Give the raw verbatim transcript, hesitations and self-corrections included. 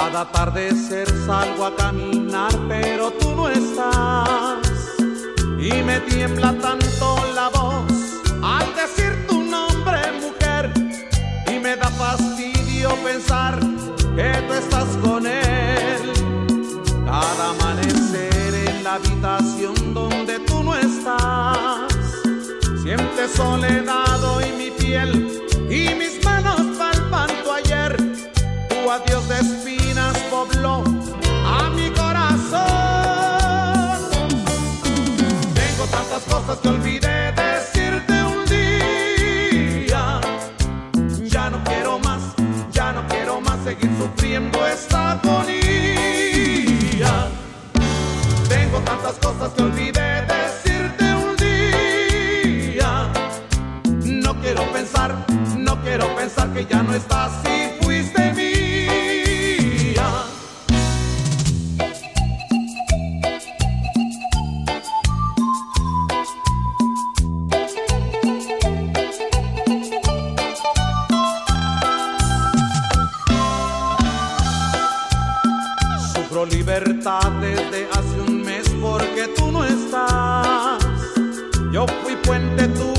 Cada atardecer salgo a caminar, pero tú no estás. Y me tiembla tanto la voz al decir tu nombre, mujer. Y me da fastidio pensar que tú estás con él. Cada amanecer en la habitación donde tú no estás, siente soledad hoy mi piel y mis manos palpan tu ayer. Tu adiós de espinas pobló a mi corazón. Tengo tantas cosas que olvidé decirte un día. Ya no quiero más, ya no quiero más seguir sufriendo esta agonía. Tengo tantas cosas que olvidé decirte un día. No quiero pensar, no quiero pensar que ya no estás y fuiste mía. Sufro libertad desde hace un mes porque tú no estás. Yo fui puente, tú